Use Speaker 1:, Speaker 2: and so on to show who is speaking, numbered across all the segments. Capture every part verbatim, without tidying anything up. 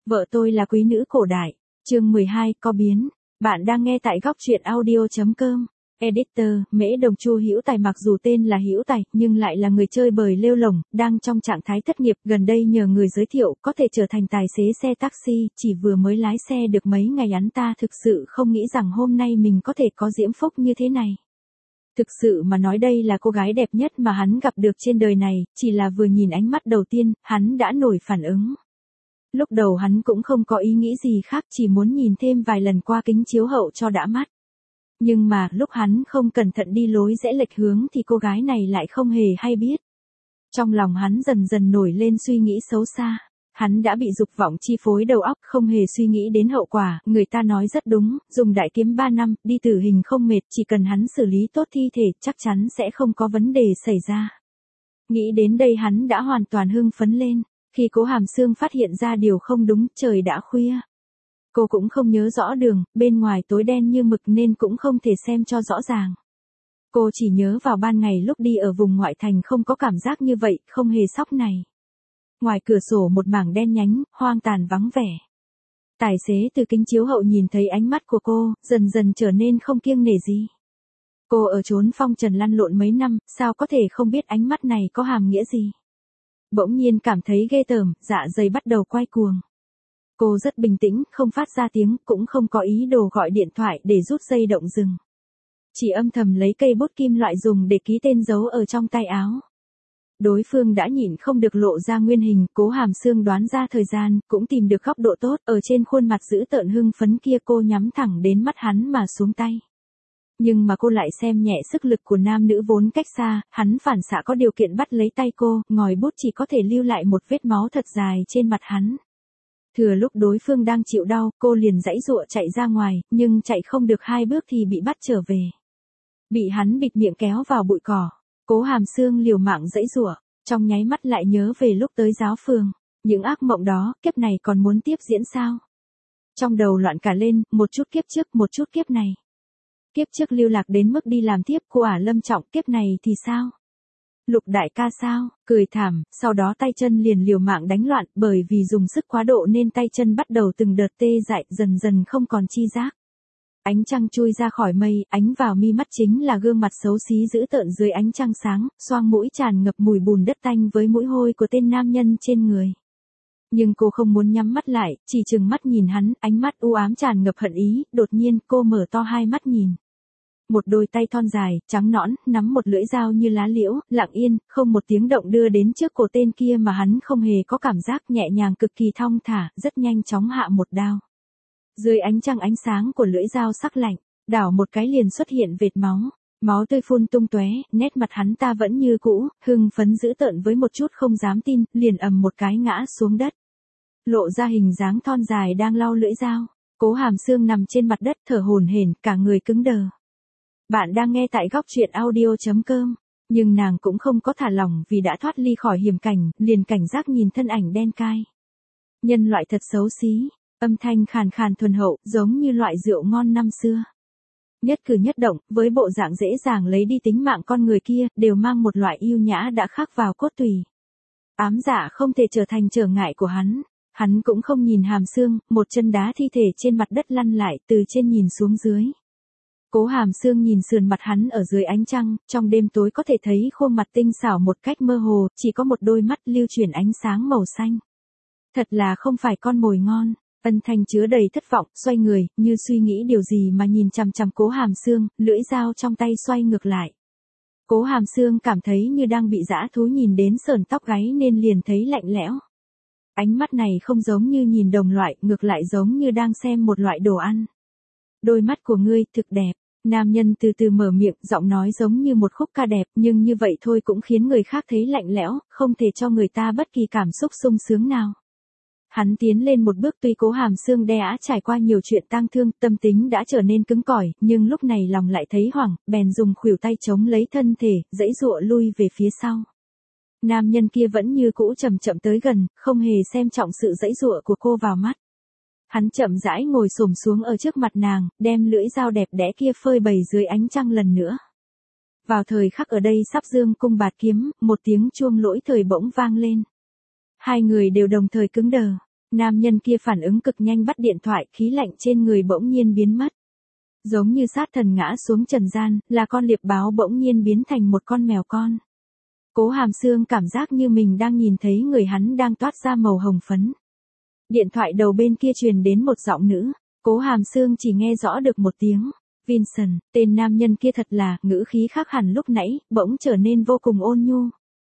Speaker 1: Vợ tôi là quý nữ cổ đại, chương mười hai, có biến. Bạn đang nghe tại góc truyện audio chấm com. Editor, Mễ Đồng Chu Hữu Tài mặc dù tên là Hữu Tài, nhưng lại là người chơi bời lêu lổng, đang trong trạng thái thất nghiệp, gần đây nhờ người giới thiệu, có thể trở thành tài xế xe taxi, chỉ vừa mới lái xe được mấy ngày hắn ta thực sự không nghĩ rằng hôm nay mình có thể có diễm phúc như thế này. Thực sự mà nói đây là cô gái đẹp nhất mà hắn gặp được trên đời này, chỉ là vừa nhìn ánh mắt đầu tiên, hắn đã nổi phản ứng. Lúc đầu hắn cũng không có ý nghĩ gì khác, chỉ muốn nhìn thêm vài lần qua kính chiếu hậu cho đã mắt. Nhưng mà, lúc hắn không cẩn thận đi lối rẽ lệch hướng thì cô gái này lại không hề hay biết. Trong lòng hắn dần dần nổi lên suy nghĩ xấu xa. Hắn đã bị dục vọng chi phối đầu óc, không hề suy nghĩ đến hậu quả, người ta nói rất đúng, dùng đại kiếm ba năm, đi tử hình không mệt, chỉ cần hắn xử lý tốt thi thể, chắc chắn sẽ không có vấn đề xảy ra. Nghĩ đến đây hắn đã hoàn toàn hưng phấn lên. Khi Cố Hàm Sương phát hiện ra điều không đúng, trời đã khuya. Cô cũng không nhớ rõ đường, bên ngoài tối đen như mực nên cũng không thể xem cho rõ ràng. Cô chỉ nhớ vào ban ngày lúc đi ở vùng ngoại thành không có cảm giác như vậy, không hề sốc này. Ngoài cửa sổ một mảng đen nhánh, hoang tàn vắng vẻ. Tài xế từ kính chiếu hậu nhìn thấy ánh mắt của cô, dần dần trở nên không kiêng nể gì. Cô ở chốn phong trần lăn lộn mấy năm, sao có thể không biết ánh mắt này có hàm nghĩa gì. Bỗng nhiên cảm thấy ghê tởm, dạ dày bắt đầu quay cuồng. Cô rất bình tĩnh, không phát ra tiếng, cũng không có ý đồ gọi điện thoại để rút dây động dừng. Chỉ âm thầm lấy cây bút kim loại dùng để ký tên giấu ở trong tay áo. Đối phương đã nhịn không được lộ ra nguyên hình, Cố Hàm Sương đoán ra thời gian, cũng tìm được góc độ tốt, ở trên khuôn mặt dữ tợn hưng phấn kia cô nhắm thẳng đến mắt hắn mà xuống tay. Nhưng mà cô lại xem nhẹ sức lực của nam nữ vốn cách xa, hắn phản xạ có điều kiện bắt lấy tay cô, ngòi bút chỉ có thể lưu lại một vết máu thật dài trên mặt hắn. Thừa lúc đối phương đang chịu đau, cô liền giãy giụa chạy ra ngoài, nhưng chạy không được hai bước thì bị bắt trở về. Bị hắn bịt miệng kéo vào bụi cỏ, Cố Hàm Sương liều mạng giãy giụa, trong nháy mắt lại nhớ về lúc tới giáo phường, những ác mộng đó, kiếp này còn muốn tiếp diễn sao? Trong đầu loạn cả lên, một chút kiếp trước, một chút kiếp này. Kiếp trước lưu lạc đến mức đi làm tiếp của Ả Lâm Trọng, kiếp này thì sao? Lục đại ca sao? Cười thảm, sau đó tay chân liền liều mạng đánh loạn, bởi vì dùng sức quá độ nên tay chân bắt đầu từng đợt tê dại, dần dần không còn chi giác. Ánh trăng chui ra khỏi mây, ánh vào mi mắt chính là gương mặt xấu xí dữ tợn dưới ánh trăng sáng, xoang mũi tràn ngập mùi bùn đất tanh với mũi hôi của tên nam nhân trên người. Nhưng cô không muốn nhắm mắt lại, chỉ trừng mắt nhìn hắn, ánh mắt u ám tràn ngập hận ý, đột nhiên cô mở to hai mắt nhìn. Một đôi tay thon dài, trắng nõn, nắm một lưỡi dao như lá liễu, lặng yên, không một tiếng động đưa đến trước cổ tên kia mà hắn không hề có cảm giác, nhẹ nhàng cực kỳ thong thả, rất nhanh chóng hạ một đao. Dưới ánh trăng ánh sáng của lưỡi dao sắc lạnh, đảo một cái liền xuất hiện vệt máu, máu tươi phun tung tóe, nét mặt hắn ta vẫn như cũ, hưng phấn dữ tợn với một chút không dám tin, liền ầm một cái ngã xuống đất. Lộ ra hình dáng thon dài đang lau lưỡi dao, Cố Hàm Sương nằm trên mặt đất thở hổn hển, cả người cứng đờ. Bạn đang nghe tại góc truyện audio chấm com, nhưng nàng cũng không có thả lỏng vì đã thoát ly khỏi hiểm cảnh, liền cảnh giác nhìn thân ảnh đen cai. Nhân loại thật xấu xí, âm thanh khàn khàn thuần hậu, giống như loại rượu ngon năm xưa. Nhất cử nhất động, với bộ dạng dễ dàng lấy đi tính mạng con người kia, đều mang một loại yêu nhã đã khắc vào cốt tủy. Ám dạ không thể trở thành trở ngại của hắn. Hắn cũng không nhìn Hàm Sương, một chân đá thi thể trên mặt đất lăn lại, từ trên nhìn xuống dưới. Cố Hàm Sương nhìn sườn mặt hắn ở dưới ánh trăng, trong đêm tối có thể thấy khuôn mặt tinh xảo một cách mơ hồ, chỉ có một đôi mắt lưu chuyển ánh sáng màu xanh. Thật là không phải con mồi ngon. Ân Thanh chứa đầy thất vọng, xoay người, như suy nghĩ điều gì mà nhìn chằm chằm Cố Hàm Sương, lưỡi dao trong tay xoay ngược lại. Cố Hàm Sương cảm thấy như đang bị dã thú nhìn đến sởn tóc gáy nên liền thấy lạnh lẽo. Ánh mắt này không giống như nhìn đồng loại, ngược lại giống như đang xem một loại đồ ăn. Đôi mắt của ngươi thực đẹp. Nam nhân từ từ mở miệng, giọng nói giống như một khúc ca đẹp, nhưng như vậy thôi cũng khiến người khác thấy lạnh lẽo, không thể cho người ta bất kỳ cảm xúc sung sướng nào. Hắn tiến lên một bước, tuy Cố Hàm Sương đã trải qua nhiều chuyện tang thương, tâm tính đã trở nên cứng cỏi, nhưng lúc này lòng lại thấy hoảng, bèn dùng khuỷu tay chống lấy thân thể, giãy giụa lui về phía sau. Nam nhân kia vẫn như cũ chậm chậm tới gần, không hề xem trọng sự giãy giụa của cô vào mắt. Hắn chậm rãi ngồi xổm xuống ở trước mặt nàng, đem lưỡi dao đẹp đẽ kia phơi bày dưới ánh trăng lần nữa. Vào thời khắc ở đây sắp dương cung bạt kiếm, một tiếng chuông lỗi thời bỗng vang lên. Hai người đều đồng thời cứng đờ. Nam nhân kia phản ứng cực nhanh bắt điện thoại, khí lạnh trên người bỗng nhiên biến mất. Giống như sát thần ngã xuống trần gian, là con liệp báo bỗng nhiên biến thành một con mèo con. Cố Hàm Sương cảm giác như mình đang nhìn thấy người hắn đang toát ra màu hồng phấn. Điện thoại đầu bên kia truyền đến một giọng nữ, Cố Hàm Sương chỉ nghe rõ được một tiếng. Vincent, tên nam nhân kia thật là, ngữ khí khác hẳn lúc nãy, bỗng trở nên vô cùng ôn nhu.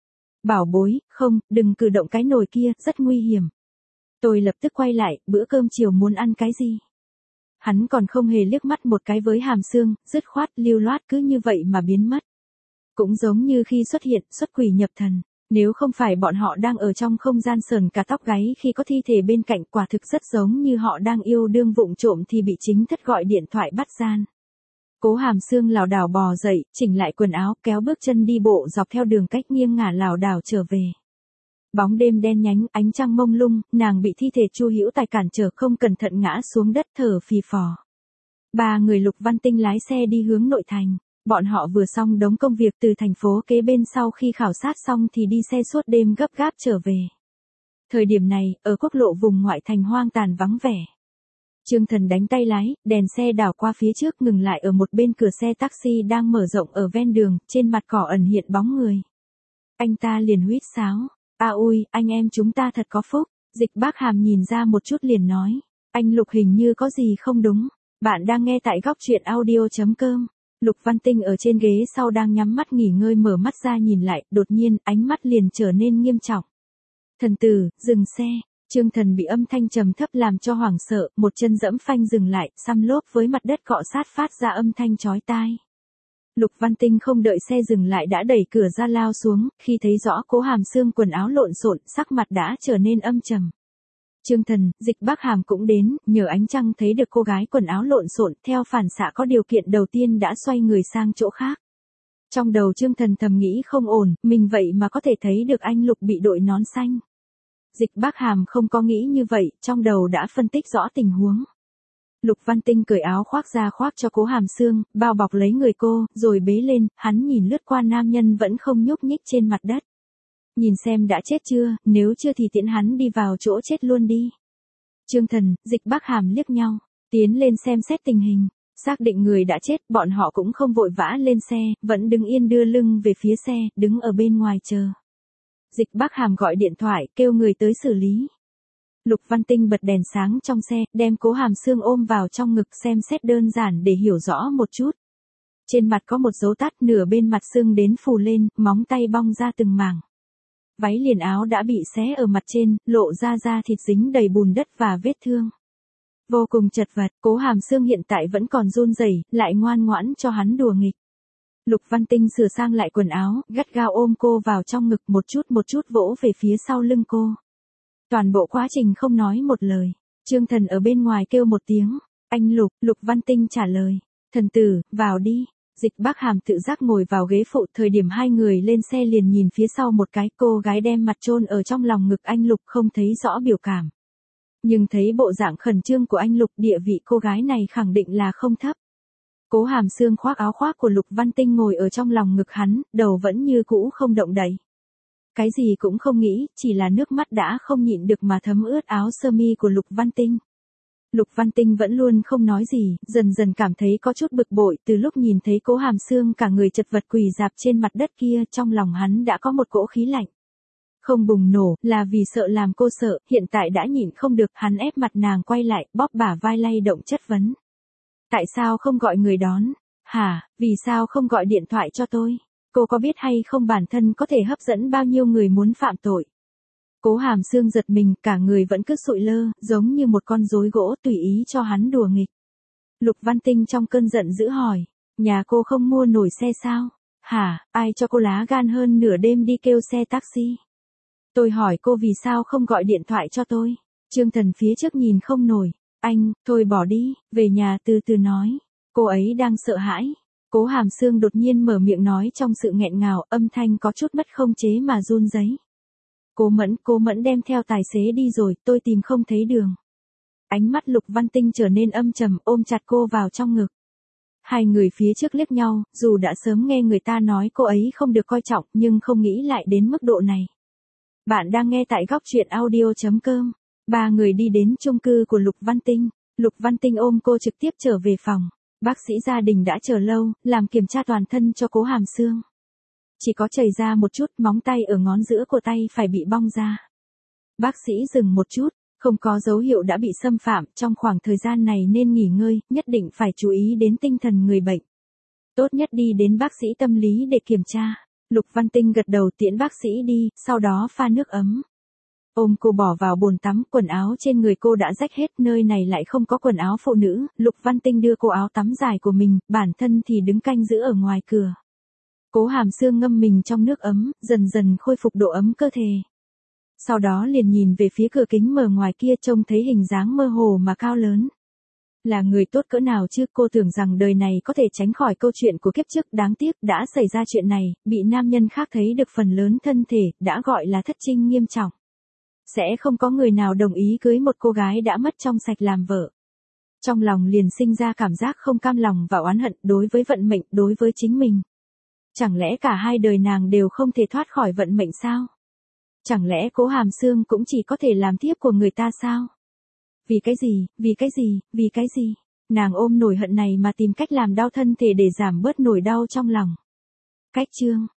Speaker 1: Bảo bối, không, đừng cử động cái nồi kia, rất nguy hiểm. Tôi lập tức quay lại, bữa cơm chiều muốn ăn cái gì? Hắn còn không hề liếc mắt một cái với Hàm Sương, dứt khoát, lưu loát cứ như vậy mà biến mất. Cũng giống như khi xuất hiện, xuất quỷ nhập thần. Nếu không phải bọn họ đang ở trong không gian sờn cả tóc gáy khi có thi thể bên cạnh, quả thực rất giống như họ đang yêu đương vụng trộm thì bị chính thất gọi điện thoại bắt gian. Cố Hàm Sương lảo đảo bò dậy, chỉnh lại quần áo, kéo bước chân đi bộ dọc theo đường cách nghiêng ngả lảo đảo trở về. Bóng đêm đen nhánh, ánh trăng mông lung, nàng bị thi thể Chu Hữu Tài cản trở, không cẩn thận ngã xuống đất thở phì phò. Ba người Lục Văn Tinh lái xe đi hướng nội thành. Bọn họ vừa xong đống công việc từ thành phố kế bên, sau khi khảo sát xong thì đi xe suốt đêm gấp gáp trở về. Thời điểm này, ở quốc lộ vùng ngoại thành hoang tàn vắng vẻ. Trương Thần đánh tay lái, đèn xe đảo qua phía trước, ngừng lại ở một bên cửa xe taxi đang mở rộng ở ven đường, trên mặt cỏ ẩn hiện bóng người. Anh ta liền huýt sáo, "A ui, anh em chúng ta thật có phúc." Dịch Bác Hàm nhìn ra một chút liền nói, "Anh Lục hình như có gì không đúng." Bạn đang nghe tại góc truyện audio chấm com. Lục Văn Tinh ở trên ghế sau đang nhắm mắt nghỉ ngơi, mở mắt ra nhìn lại, đột nhiên, ánh mắt liền trở nên nghiêm trọng. "Thần tử, dừng xe." Trương Thần bị âm thanh trầm thấp làm cho hoảng sợ, một chân dẫm phanh dừng lại, xăm lốp với mặt đất cọ sát phát ra âm thanh chói tai. Lục Văn Tinh không đợi xe dừng lại đã đẩy cửa ra lao xuống, khi thấy rõ Cố Hàm Sương quần áo lộn xộn, sắc mặt đã trở nên âm trầm. Trương Thần, Dịch Bác Hàm cũng đến, nhờ ánh trăng thấy được cô gái quần áo lộn xộn, theo phản xạ có điều kiện đầu tiên đã xoay người sang chỗ khác. Trong đầu Trương Thần thầm nghĩ không ổn, mình vậy mà có thể thấy được anh Lục bị đội nón xanh. Dịch Bác Hàm không có nghĩ như vậy, trong đầu đã phân tích rõ tình huống. Lục Văn Tinh cởi áo khoác ra khoác cho Cố Hàm Sương, bao bọc lấy người cô, rồi bế lên, hắn nhìn lướt qua nam nhân vẫn không nhúc nhích trên mặt đất. Nhìn xem đã chết chưa, nếu chưa thì tiễn hắn đi vào chỗ chết luôn đi. Trương Thần, Dịch Bác Hàm liếc nhau, tiến lên xem xét tình hình, xác định người đã chết, bọn họ cũng không vội vã lên xe, vẫn đứng yên đưa lưng về phía xe, đứng ở bên ngoài chờ. Dịch Bác Hàm gọi điện thoại, kêu người tới xử lý. Lục Văn Tinh bật đèn sáng trong xe, đem Cố Hàm Sương ôm vào trong ngực xem xét đơn giản để hiểu rõ một chút. Trên mặt có một dấu tát, nửa bên mặt sưng đến phù lên, móng tay bong ra từng mảng. Váy liền áo đã bị xé ở mặt trên, lộ ra da thịt dính đầy bùn đất và vết thương. Vô cùng chật vật, Cố Hàm Sương hiện tại vẫn còn run rẩy, lại ngoan ngoãn cho hắn đùa nghịch. Lục Văn Tinh sửa sang lại quần áo, gắt gao ôm cô vào trong ngực, một chút một chút vỗ về phía sau lưng cô. Toàn bộ quá trình không nói một lời. Trương Thần ở bên ngoài kêu một tiếng, "Anh Lục." Lục Văn Tinh trả lời, "Thần tử, vào đi." Dịch Bác Hàm tự giác ngồi vào ghế phụ, thời điểm hai người lên xe liền nhìn phía sau một cái, cô gái đem mặt chôn ở trong lòng ngực anh Lục, không thấy rõ biểu cảm. Nhưng thấy bộ dạng khẩn trương của anh Lục, địa vị cô gái này khẳng định là không thấp. Cố Hàm Sương khoác áo khoác của Lục Văn Tinh ngồi ở trong lòng ngực hắn, đầu vẫn như cũ không động đậy. Cái gì cũng không nghĩ, chỉ là nước mắt đã không nhịn được mà thấm ướt áo sơ mi của Lục Văn Tinh. Lục Văn Tinh vẫn luôn không nói gì, dần dần cảm thấy có chút bực bội, từ lúc nhìn thấy Cố Hàm Sương cả người chật vật quỳ rạp trên mặt đất kia, trong lòng hắn đã có một cỗ khí lạnh. Không bùng nổ, là vì sợ làm cô sợ, hiện tại đã nhịn không được, hắn ép mặt nàng quay lại, bóp bả vai lay động chất vấn. "Tại sao không gọi người đón? Hả, vì sao không gọi điện thoại cho tôi? Cô có biết hay không bản thân có thể hấp dẫn bao nhiêu người muốn phạm tội?" Cố Hàm Sương giật mình, cả người vẫn cứ sụi lơ, giống như một con rối gỗ tùy ý cho hắn đùa nghịch. Lục Văn Tinh trong cơn giận dữ hỏi, "Nhà cô không mua nổi xe sao? Hả, ai cho cô lá gan hơn nửa đêm đi kêu xe taxi? Tôi hỏi cô vì sao không gọi điện thoại cho tôi?" Trương Thần phía trước nhìn không nổi, "Anh, thôi bỏ đi, về nhà từ từ nói." Cô ấy đang sợ hãi. Cố Hàm Sương đột nhiên mở miệng nói trong sự nghẹn ngào, âm thanh có chút mất không chế mà run rẩy. "Cố Mẫn, Cố Mẫn đem theo tài xế đi rồi, tôi tìm không thấy đường." Ánh mắt Lục Văn Tinh trở nên âm trầm, ôm chặt cô vào trong ngực. Hai người phía trước liếc nhau, dù đã sớm nghe người ta nói cô ấy không được coi trọng, nhưng không nghĩ lại đến mức độ này. Bạn đang nghe tại góc truyện audio chấm com. Ba người đi đến chung cư của Lục Văn Tinh. Lục Văn Tinh ôm cô trực tiếp trở về phòng. Bác sĩ gia đình đã chờ lâu, làm kiểm tra toàn thân cho Cố Hàm Sương. Chỉ có chảy ra một chút, móng tay ở ngón giữa của tay phải bị bong ra. Bác sĩ dừng một chút, không có dấu hiệu đã bị xâm phạm, trong khoảng thời gian này nên nghỉ ngơi, nhất định phải chú ý đến tinh thần người bệnh. Tốt nhất đi đến bác sĩ tâm lý để kiểm tra. Lục Văn Tinh gật đầu tiễn bác sĩ đi, sau đó pha nước ấm. Ôm cô bỏ vào bồn tắm, quần áo trên người cô đã rách hết, nơi này lại không có quần áo phụ nữ. Lục Văn Tinh đưa cô áo tắm dài của mình, bản thân thì đứng canh giữ ở ngoài cửa. Cố Hàm Sương ngâm mình trong nước ấm, dần dần khôi phục độ ấm cơ thể. Sau đó liền nhìn về phía cửa kính mở ngoài kia, trông thấy hình dáng mơ hồ mà cao lớn. Là người tốt cỡ nào chứ, cô tưởng rằng đời này có thể tránh khỏi câu chuyện của kiếp trước, đáng tiếc đã xảy ra chuyện này, bị nam nhân khác thấy được phần lớn thân thể, đã gọi là thất trinh nghiêm trọng. Sẽ không có người nào đồng ý cưới một cô gái đã mất trong sạch làm vợ. Trong lòng liền sinh ra cảm giác không cam lòng và oán hận đối với vận mệnh, đối với chính mình. Chẳng lẽ cả hai đời nàng đều không thể thoát khỏi vận mệnh sao? Chẳng lẽ Cố Hàm Sương cũng chỉ có thể làm thiếp của người ta sao? Vì cái gì, vì cái gì, vì cái gì? Nàng ôm nỗi hận này mà tìm cách làm đau thân thể để giảm bớt nỗi đau trong lòng. Cách chương